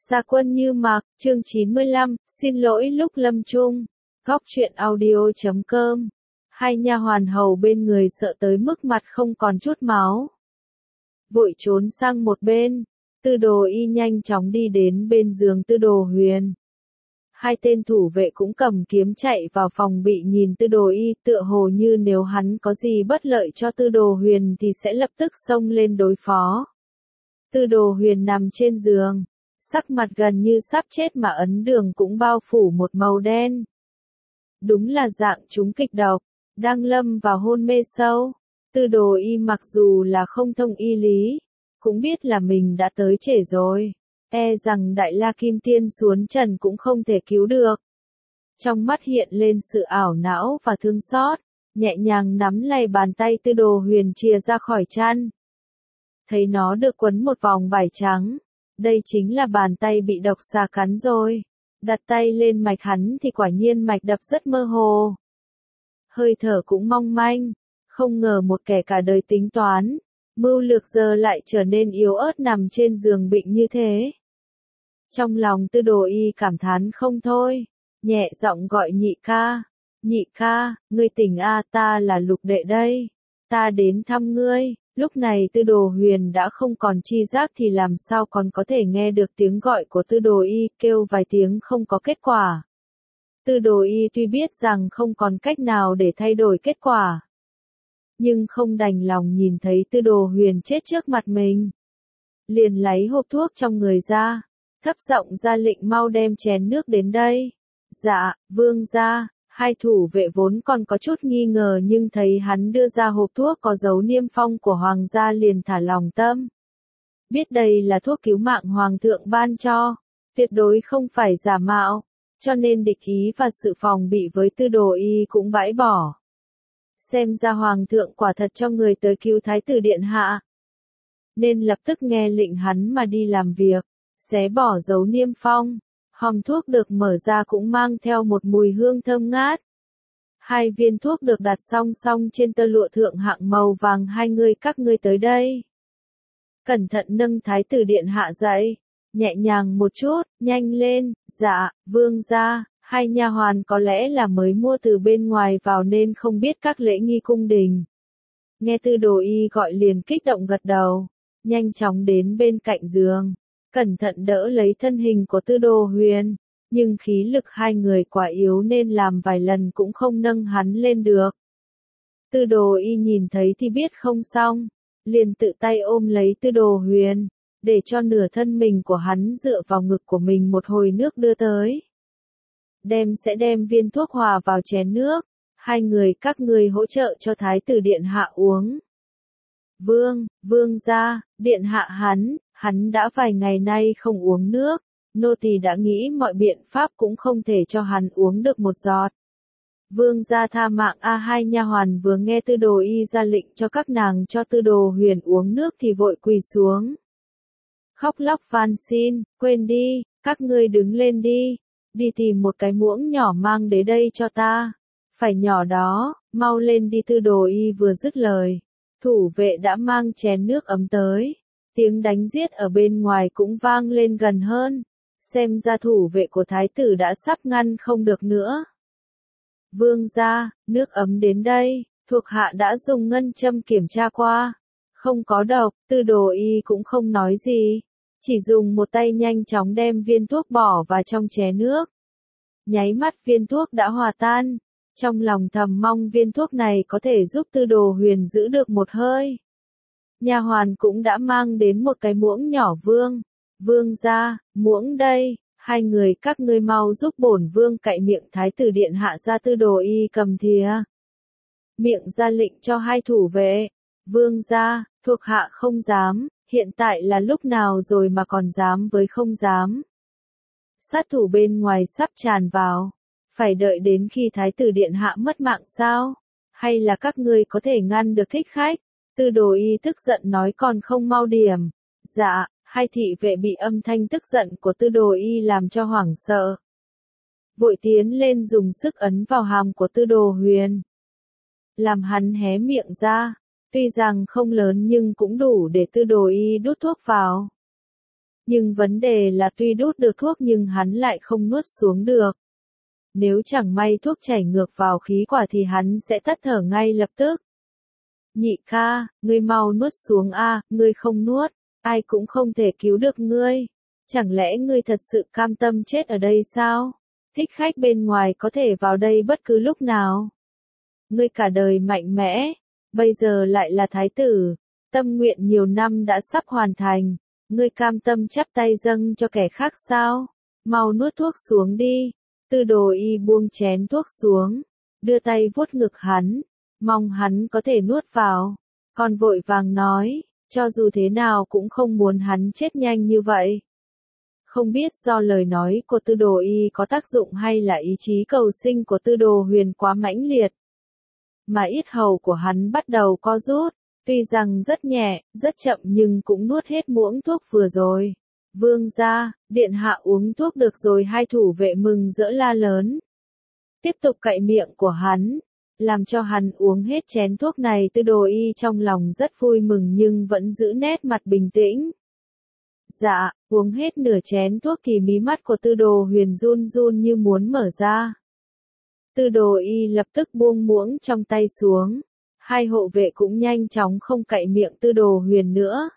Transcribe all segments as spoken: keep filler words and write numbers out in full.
Gia quân như mặc, chương chín mươi lăm, xin lỗi lúc lâm chung. Góc truyện audio chấm com. Hai nha hoàn hầu bên người sợ tới mức mặt không còn chút máu. Vội trốn sang một bên, Tư Đồ Y nhanh chóng đi đến bên giường Tư Đồ Huyền. Hai tên thủ vệ cũng cầm kiếm chạy vào phòng bị nhìn Tư Đồ Y, tựa hồ như nếu hắn có gì bất lợi cho Tư Đồ Huyền thì sẽ lập tức xông lên đối phó. Tư Đồ Huyền nằm trên giường, sắc mặt gần như sắp chết mà ấn đường cũng bao phủ một màu đen. Đúng là dạng trúng kịch độc, đang lâm vào hôn mê sâu. Tư Đồ Y mặc dù là không thông y lý, cũng biết là mình đã tới trễ rồi, e rằng Đại La Kim Tiên xuống trần cũng không thể cứu được. Trong mắt hiện lên sự ảo não và thương xót, nhẹ nhàng nắm lấy bàn tay Tư Đồ Huyền chìa ra khỏi chăn. Thấy nó được quấn một vòng vải trắng, đây chính là bàn tay bị độc xà cắn rồi. Đặt tay lên mạch hắn thì quả nhiên mạch đập rất mơ hồ. Hơi thở cũng mong manh, không ngờ một kẻ cả đời tính toán, mưu lược giờ lại trở nên yếu ớt nằm trên giường bệnh như thế. Trong lòng Tư Đồ Y cảm thán không thôi, nhẹ giọng gọi nhị ca. Nhị ca, ngươi tỉnh a, ta là Lục đệ đây, ta đến thăm ngươi. Lúc này Tư Đồ Huyền đã không còn chi giác thì làm sao còn có thể nghe được tiếng gọi của Tư Đồ Y, kêu vài tiếng không có kết quả. Tư Đồ Y tuy biết rằng không còn cách nào để thay đổi kết quả, nhưng không đành lòng nhìn thấy Tư Đồ Huyền chết trước mặt mình. Liền lấy hộp thuốc trong người ra, thấp giọng ra lệnh mau đem chén nước đến đây. Dạ, vương gia. Hai thủ vệ vốn còn có chút nghi ngờ nhưng thấy hắn đưa ra hộp thuốc có dấu niêm phong của hoàng gia liền thả lòng tâm. Biết đây là thuốc cứu mạng hoàng thượng ban cho, tuyệt đối không phải giả mạo, cho nên địch ý và sự phòng bị với Tư Đồ Y cũng bãi bỏ. Xem ra hoàng thượng quả thật cho người tới cứu thái tử điện hạ, nên lập tức nghe lệnh hắn mà đi làm việc, xé bỏ dấu niêm phong. Hòm thuốc được mở ra cũng mang theo một mùi hương thơm ngát. Hai viên thuốc được đặt song song trên tơ lụa thượng hạng màu vàng. Hai người các ngươi tới đây. Cẩn thận nâng thái tử điện hạ dậy, nhẹ nhàng một chút, nhanh lên. Dạ, vương gia. Hai nha hoàn có lẽ là mới mua từ bên ngoài vào nên không biết các lễ nghi cung đình. Nghe Tư Đồ Y gọi liền kích động gật đầu, nhanh chóng đến bên cạnh giường, cẩn thận đỡ lấy thân hình của Tư Đồ Huyền, nhưng khí lực hai người quá yếu nên làm vài lần cũng không nâng hắn lên được. Tư Đồ Y nhìn thấy thì biết không xong, liền tự tay ôm lấy Tư Đồ Huyền, để cho nửa thân mình của hắn dựa vào ngực của mình một hồi nước đưa tới. Đem sẽ đem viên thuốc hòa vào chén nước, hai người các ngươi hỗ trợ cho thái tử điện hạ uống. Vương, vương gia, điện hạ hắn, hắn đã vài ngày nay không uống nước, nô tỳ đã nghĩ mọi biện pháp cũng không thể cho hắn uống được một giọt. Vương gia tha mạng a. Hai nha hoàn vừa nghe Tư Đồ Y ra lệnh cho các nàng cho Tư Đồ Huyền uống nước thì vội quỳ xuống. Khóc lóc van xin, quên đi, các ngươi đứng lên đi, đi tìm một cái muỗng nhỏ mang đến đây cho ta. Phải nhỏ đó, mau lên đi. Tư Đồ Y vừa dứt lời, thủ vệ đã mang chén nước ấm tới. Tiếng đánh giết ở bên ngoài cũng vang lên gần hơn, xem ra thủ vệ của thái tử đã sắp ngăn không được nữa. Vương gia, nước ấm đến đây, thuộc hạ đã dùng ngân châm kiểm tra qua, không có độc. Tư Đồ Y cũng không nói gì, chỉ dùng một tay nhanh chóng đem viên thuốc bỏ vào trong chén nước. Nháy mắt viên thuốc đã hòa tan, trong lòng thầm mong viên thuốc này có thể giúp Tư Đồ Huyền giữ được một hơi. Nha hoàn cũng đã mang đến một cái muỗng nhỏ. Vương, vương gia, muỗng đây, hai người các ngươi mau giúp bổn vương cạy miệng thái tử điện hạ ra. Tư Đồ Y cầm thìa miệng ra lệnh cho hai thủ vệ. Vương gia, thuộc hạ không dám, hiện tại là lúc nào rồi mà còn dám với không dám. Sát thủ bên ngoài sắp tràn vào, phải đợi đến khi thái tử điện hạ mất mạng sao? Hay là các ngươi có thể ngăn được thích khách? Tư Đồ Y tức giận nói còn không mau điểm. Dạ, hai thị vệ bị âm thanh tức giận của Tư Đồ Y làm cho hoảng sợ. Vội tiến lên dùng sức ấn vào hàm của Tư Đồ Huyền, làm hắn hé miệng ra, tuy rằng không lớn nhưng cũng đủ để Tư Đồ Y đút thuốc vào. Nhưng vấn đề là tuy đút được thuốc nhưng hắn lại không nuốt xuống được. Nếu chẳng may thuốc chảy ngược vào khí quả thì hắn sẽ tắt thở ngay lập tức. Nhị ca, ngươi mau nuốt xuống a, ngươi không nuốt, ai cũng không thể cứu được ngươi. Chẳng lẽ ngươi thật sự cam tâm chết ở đây sao? Thích khách bên ngoài có thể vào đây bất cứ lúc nào. Ngươi cả đời mạnh mẽ, bây giờ lại là thái tử, tâm nguyện nhiều năm đã sắp hoàn thành, ngươi cam tâm chắp tay dâng cho kẻ khác sao? Mau nuốt thuốc xuống đi. Tư Đồ Y buông chén thuốc xuống, đưa tay vuốt ngực hắn, mong hắn có thể nuốt vào. Còn vội vàng nói, cho dù thế nào cũng không muốn hắn chết nhanh như vậy. Không biết do lời nói của Tư Đồ Y có tác dụng hay là ý chí cầu sinh của Tư Đồ Huyền quá mãnh liệt. Mà yết hầu của hắn bắt đầu co rút, tuy rằng rất nhẹ, rất chậm nhưng cũng nuốt hết muỗng thuốc vừa rồi. Vương gia, điện hạ uống thuốc được rồi, hai thủ vệ mừng rỡ la lớn. Tiếp tục cạy miệng của hắn, làm cho hắn uống hết chén thuốc này. Tư Đồ Y trong lòng rất vui mừng nhưng vẫn giữ nét mặt bình tĩnh. Dạ, uống hết nửa chén thuốc thì mí mắt của Tư Đồ Huyền run run như muốn mở ra. Tư Đồ Y lập tức buông muỗng trong tay xuống, hai hộ vệ cũng nhanh chóng không cạy miệng Tư Đồ Huyền nữa.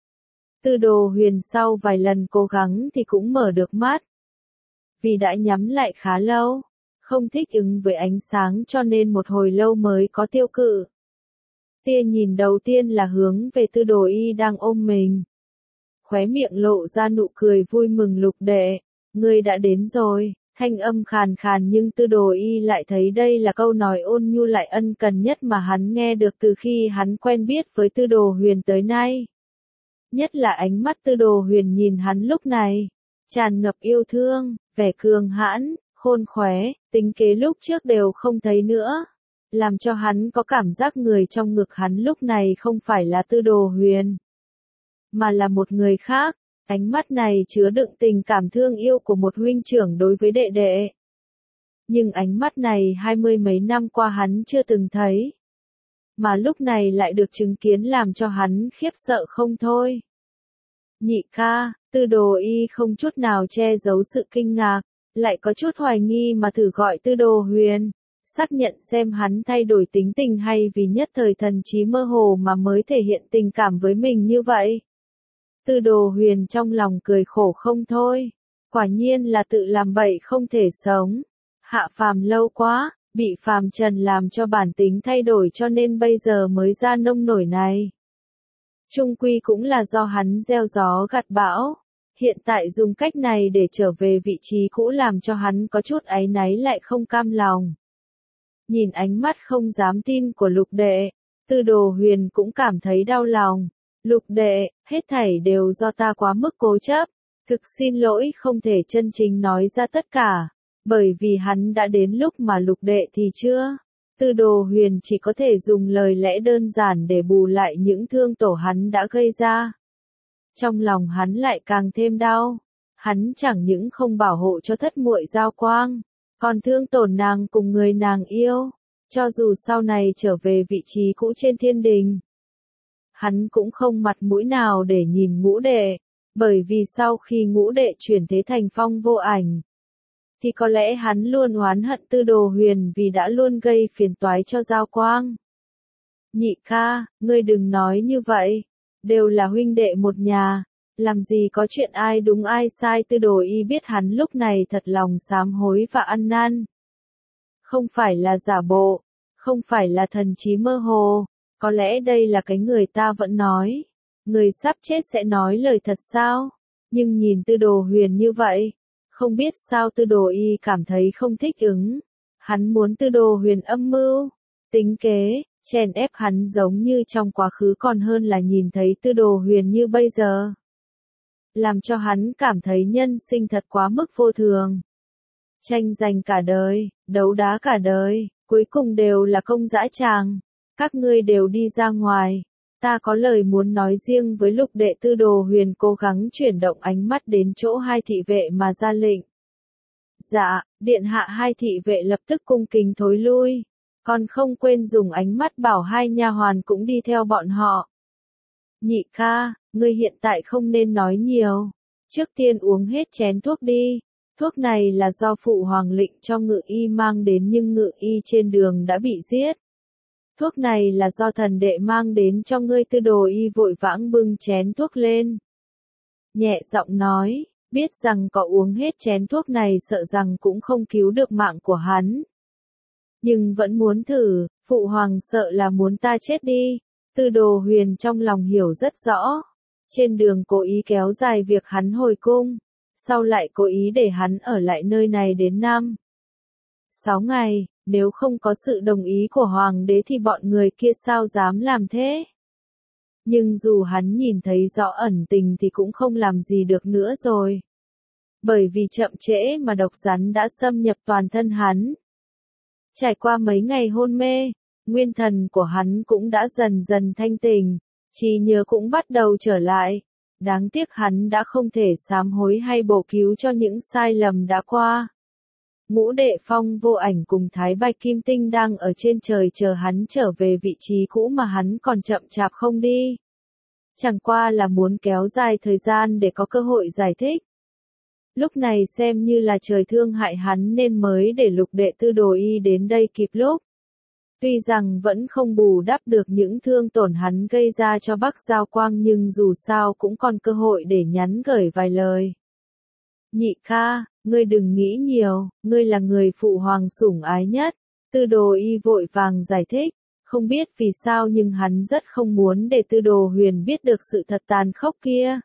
Tư Đồ Huyền sau vài lần cố gắng thì cũng mở được mắt. Vì đã nhắm lại khá lâu, không thích ứng với ánh sáng cho nên một hồi lâu mới có tiêu cự. Tia nhìn đầu tiên là hướng về Tư Đồ Y đang ôm mình. Khóe miệng lộ ra nụ cười vui mừng. Lục đệ, ngươi đã đến rồi, thanh âm khàn khàn nhưng Tư Đồ Y lại thấy đây là câu nói ôn nhu lại ân cần nhất mà hắn nghe được từ khi hắn quen biết với Tư Đồ Huyền tới nay. Nhất là ánh mắt Tư Đồ Huyền nhìn hắn lúc này, tràn ngập yêu thương, vẻ cường hãn, khôn khóe, tính kế lúc trước đều không thấy nữa, làm cho hắn có cảm giác người trong ngực hắn lúc này không phải là Tư Đồ Huyền, mà là một người khác. Ánh mắt này chứa đựng tình cảm thương yêu của một huynh trưởng đối với đệ đệ. Nhưng ánh mắt này hai mươi mấy năm qua hắn chưa từng thấy. Mà lúc này lại được chứng kiến làm cho hắn khiếp sợ không thôi. Nhị ca, Tư Đồ Y không chút nào che giấu sự kinh ngạc, lại có chút hoài nghi mà thử gọi Tư Đồ Huyền, xác nhận xem hắn thay đổi tính tình hay vì nhất thời thần trí mơ hồ mà mới thể hiện tình cảm với mình như vậy. Tư Đồ Huyền trong lòng cười khổ không thôi, quả nhiên là tự làm bậy không thể sống. Hạ phàm lâu quá, bị phàm trần làm cho bản tính thay đổi cho nên bây giờ mới ra nông nổi này. Chung quy cũng là do hắn gieo gió gặt bão, hiện tại dùng cách này để trở về vị trí cũ làm cho hắn có chút áy náy lại không cam lòng. Nhìn ánh mắt không dám tin của lục đệ, Tư Đồ Huyền cũng cảm thấy đau lòng. Lục đệ, hết thảy đều do ta quá mức cố chấp, thực xin lỗi không thể chân chính nói ra tất cả, bởi vì hắn đã đến lúc mà lục đệ thì chưa. Tư Đồ Huyền chỉ có thể dùng lời lẽ đơn giản để bù lại những thương tổn hắn đã gây ra. Trong lòng hắn lại càng thêm đau, hắn chẳng những không bảo hộ cho thất muội Giao Quang, còn thương tổn nàng cùng người nàng yêu, cho dù sau này trở về vị trí cũ trên thiên đình. Hắn cũng không mặt mũi nào để nhìn ngũ đệ, bởi vì sau khi ngũ đệ chuyển thế thành Phong Vô Ảnh, thì có lẽ hắn luôn oán hận Tư Đồ Huyền vì đã luôn gây phiền toái cho Giao Quang. Nhị ca, ngươi đừng nói như vậy, đều là huynh đệ một nhà, làm gì có chuyện ai đúng ai sai. Tư Đồ Y biết hắn lúc này thật lòng sám hối và ăn năn. Không phải là giả bộ, không phải là thần trí mơ hồ. Có lẽ đây là cái người ta vẫn nói, người sắp chết sẽ nói lời thật sao? Nhưng nhìn Tư Đồ Huyền như vậy, không biết sao Tư Đồ Y cảm thấy không thích ứng. Hắn muốn Tư Đồ Huyền âm mưu, tính kế, chèn ép hắn giống như trong quá khứ còn hơn là nhìn thấy Tư Đồ Huyền như bây giờ. Làm cho hắn cảm thấy nhân sinh thật quá mức vô thường. Tranh giành cả đời, đấu đá cả đời, cuối cùng đều là công dã tràng. Các ngươi đều đi ra ngoài, ta có lời muốn nói riêng với lục đệ. Tư Đồ Huyền cố gắng chuyển động ánh mắt đến chỗ hai thị vệ mà ra lệnh. Dạ, điện hạ. Hai thị vệ lập tức cung kính thối lui, còn không quên dùng ánh mắt bảo hai nha hoàn cũng đi theo bọn họ. Nhị ca, ngươi hiện tại không nên nói nhiều, Trước tiên uống hết chén thuốc đi. Thuốc này là do phụ hoàng lệnh cho ngự y mang đến nhưng ngự y trên đường đã bị giết. Thuốc này là do thần đệ mang đến cho ngươi. Tư đồ y vội vãng bưng chén thuốc lên. Nhẹ giọng nói, biết rằng có uống hết chén thuốc này sợ rằng cũng không cứu được mạng của hắn. Nhưng vẫn muốn thử, phụ hoàng sợ là muốn ta chết đi. Tư đồ huyền trong lòng hiểu rất rõ. Trên đường cố ý kéo dài việc hắn hồi cung. Sau lại cố ý để hắn ở lại nơi này đến năm. Sáu ngày, nếu không có sự đồng ý của hoàng đế thì bọn người kia sao dám làm thế. Nhưng dù hắn nhìn thấy rõ ẩn tình thì cũng không làm gì được nữa rồi. Bởi vì chậm trễ mà độc rắn đã xâm nhập toàn thân hắn. Trải qua mấy ngày hôn mê, nguyên thần của hắn cũng đã dần dần thanh tỉnh, trí nhớ cũng bắt đầu trở lại. Đáng tiếc hắn đã không thể sám hối hay bổ cứu cho những sai lầm đã qua. Ngũ Đệ Phong Vô Ảnh cùng Thái Bạch Kim Tinh đang ở trên trời chờ hắn trở về vị trí cũ mà hắn còn chậm chạp không đi. Chẳng qua là muốn kéo dài thời gian để có cơ hội giải thích. Lúc này xem như là trời thương hại hắn nên mới để Lục Đệ Tư Đồ Y đến đây kịp lúc. Tuy rằng vẫn không bù đắp được những thương tổn hắn gây ra cho Bắc Giao Quang nhưng dù sao cũng còn cơ hội để nhắn gửi vài lời. Nhị ca, ngươi đừng nghĩ nhiều, ngươi là người phụ hoàng sủng ái nhất. Tư Đồ Y vội vàng giải thích, không biết vì sao nhưng hắn rất không muốn để Tư Đồ Huyền biết được sự thật tàn khốc kia.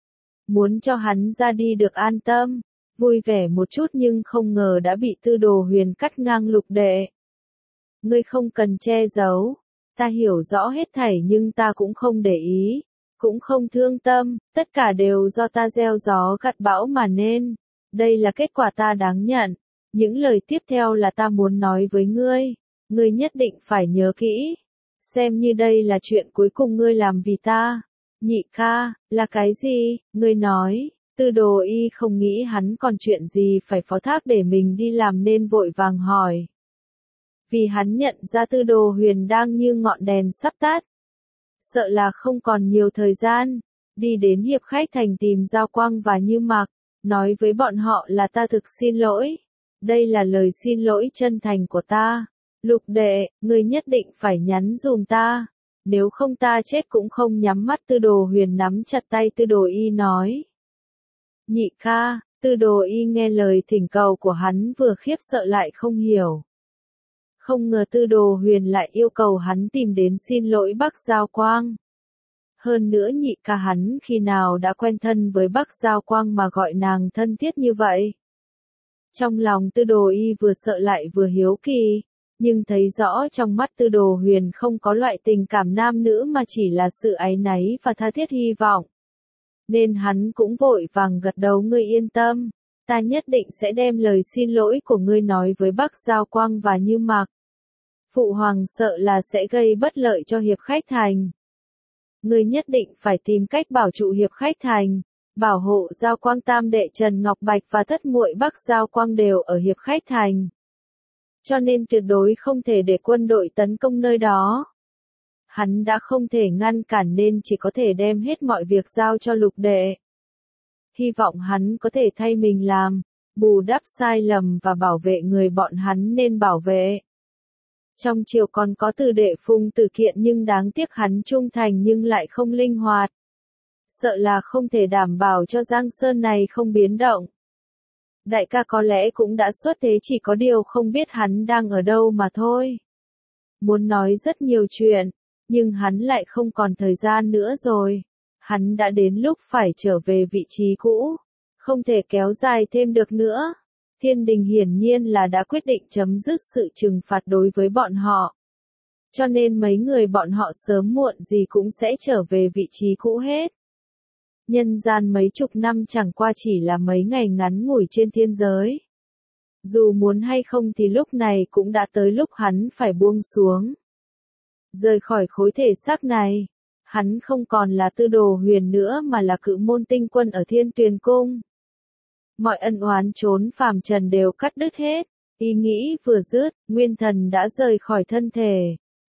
Muốn cho hắn ra đi được an tâm, vui vẻ một chút nhưng không ngờ đã bị Tư Đồ Huyền cắt ngang. Lục đệ. Ngươi không cần che giấu, ta hiểu rõ hết thảy nhưng ta cũng không để ý, cũng không thương tâm, tất cả đều do ta gieo gió gặt bão mà nên, đây là kết quả ta đáng nhận. Những lời tiếp theo là ta muốn nói với ngươi, ngươi nhất định phải nhớ kỹ, xem như đây là chuyện cuối cùng ngươi làm vì ta. Nhị ca, là cái gì, ngươi nói. Tư Đồ Y không nghĩ hắn còn chuyện gì phải phó thác để mình đi làm nên vội vàng hỏi. Vì hắn nhận ra Tư Đồ Huyền đang như ngọn đèn sắp tắt. Sợ là không còn nhiều thời gian, đi đến Hiệp Khách Thành tìm Giao Quang và Như Mạc, nói với bọn họ là ta thực xin lỗi. Đây là lời xin lỗi chân thành của ta. Lục đệ, ngươi nhất định phải nhắn dùm ta. Nếu không ta chết cũng không nhắm mắt. Tư Đồ Huyền nắm chặt tay Tư Đồ Y nói. Nhị ca, Tư Đồ Y nghe lời thỉnh cầu của hắn vừa khiếp sợ lại không hiểu. Không ngờ Tư Đồ Huyền lại yêu cầu hắn tìm đến xin lỗi Bắc Giao Quang. Hơn nữa nhị ca hắn khi nào đã quen thân với Bắc Giao Quang mà gọi nàng thân thiết như vậy. Trong lòng Tư Đồ Y vừa sợ lại vừa hiếu kỳ, nhưng thấy rõ trong mắt Tư Đồ Huyền không có loại tình cảm nam nữ mà chỉ là sự áy náy và tha thiết hy vọng. Nên hắn cũng vội vàng gật đầu. Ngươi yên tâm, ta nhất định sẽ đem lời xin lỗi của ngươi nói với Bắc Giao Quang và Như Mạc. Phụ hoàng sợ là sẽ gây bất lợi cho Hiệp Khách Thành. Ngươi nhất định phải tìm cách bảo trụ Hiệp Khách Thành, bảo hộ Giao Quang tam đệ Trần Ngọc Bạch và thất muội Bắc Giao Quang đều ở Hiệp Khách Thành. Cho nên tuyệt đối không thể để quân đội tấn công nơi đó. Hắn đã không thể ngăn cản nên chỉ có thể đem hết mọi việc giao cho Lục đệ. Hy vọng hắn có thể thay mình làm, bù đắp sai lầm và bảo vệ người bọn hắn nên bảo vệ. Trong triều còn có Từ đệ Phùng Tử Kiện nhưng đáng tiếc hắn trung thành nhưng lại không linh hoạt. Sợ là không thể đảm bảo cho Giang Sơn này không biến động. Đại ca có lẽ cũng đã xuất thế chỉ có điều không biết hắn đang ở đâu mà thôi. Muốn nói rất nhiều chuyện, nhưng hắn lại không còn thời gian nữa rồi. Hắn đã đến lúc phải trở về vị trí cũ, không thể kéo dài thêm được nữa. Thiên đình hiển nhiên là đã quyết định chấm dứt sự trừng phạt đối với bọn họ. Cho nên mấy người bọn họ sớm muộn gì cũng sẽ trở về vị trí cũ hết. Nhân gian mấy chục năm chẳng qua chỉ là mấy ngày ngắn ngủi trên thiên giới. Dù muốn hay không thì lúc này cũng đã tới lúc hắn phải buông xuống. Rời khỏi khối thể xác này, hắn không còn là Tư Đồ Huyền nữa mà là Cự Môn Tinh Quân ở Thiên Tuyền Cung. Mọi ân oán trốn phàm trần đều cắt đứt hết, ý nghĩ vừa dứt, nguyên thần đã rời khỏi thân thể.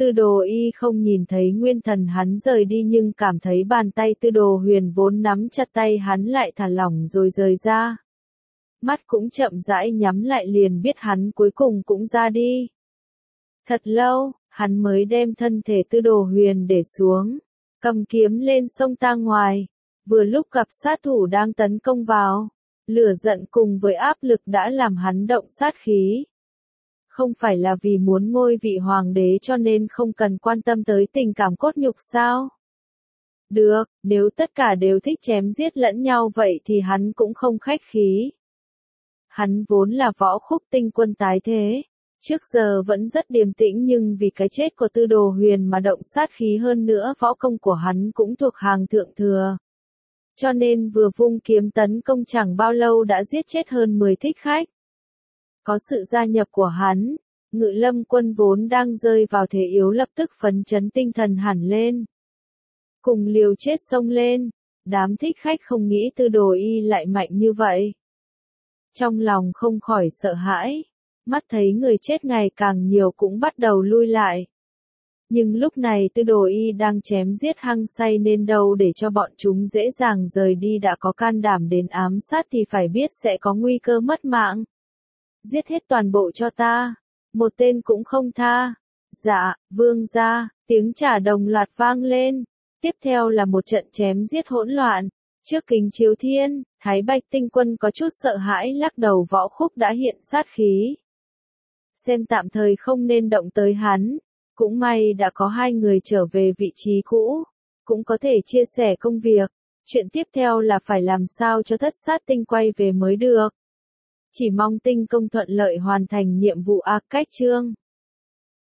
Tư Đồ Y không nhìn thấy nguyên thần hắn rời đi nhưng cảm thấy bàn tay Tư Đồ Huyền vốn nắm chặt tay hắn lại thả lỏng rồi rời ra. Mắt cũng chậm rãi nhắm lại liền biết hắn cuối cùng cũng ra đi. Thật lâu, hắn mới đem thân thể Tư Đồ Huyền để xuống, cầm kiếm lên xông ta ngoài, vừa lúc gặp sát thủ đang tấn công vào. Lửa giận cùng với áp lực đã làm hắn động sát khí. Không phải là vì muốn ngôi vị hoàng đế cho nên không cần quan tâm tới tình cảm cốt nhục sao? Được, nếu tất cả đều thích chém giết lẫn nhau vậy thì hắn cũng không khách khí. Hắn vốn là võ khúc tinh quân tái thế, trước giờ vẫn rất điềm tĩnh nhưng vì cái chết của Tư Đồ Huyền mà động sát khí hơn nữa võ công của hắn cũng thuộc hàng thượng thừa. Cho nên vừa vung kiếm tấn công chẳng bao lâu đã giết chết hơn mười thích khách. Có sự gia nhập của hắn, Ngự Lâm quân vốn đang rơi vào thế yếu lập tức phấn chấn tinh thần hẳn lên. Cùng liều chết xông lên, đám thích khách không nghĩ Tư Đồ Y lại mạnh như vậy. Trong lòng không khỏi sợ hãi, mắt thấy người chết ngày càng nhiều cũng bắt đầu lui lại. Nhưng lúc này Tư Đồ Y đang chém giết hăng say nên đâu để cho bọn chúng dễ dàng rời đi, đã có can đảm đến ám sát thì phải biết sẽ có nguy cơ mất mạng. Giết hết toàn bộ cho ta, một tên cũng không tha. Dạ, vương gia, tiếng trả đồng loạt vang lên. Tiếp theo là một trận chém giết hỗn loạn. Trước kính chiếu thiên, Thái Bạch tinh quân có chút sợ hãi lắc đầu, võ khúc đã hiện sát khí. Xem tạm thời không nên động tới hắn. Cũng may đã có hai người trở về vị trí cũ, cũng có thể chia sẻ công việc. Chuyện tiếp theo là phải làm sao cho thất sát tinh quay về mới được. Chỉ mong tinh công thuận lợi hoàn thành nhiệm vụ a cách chương.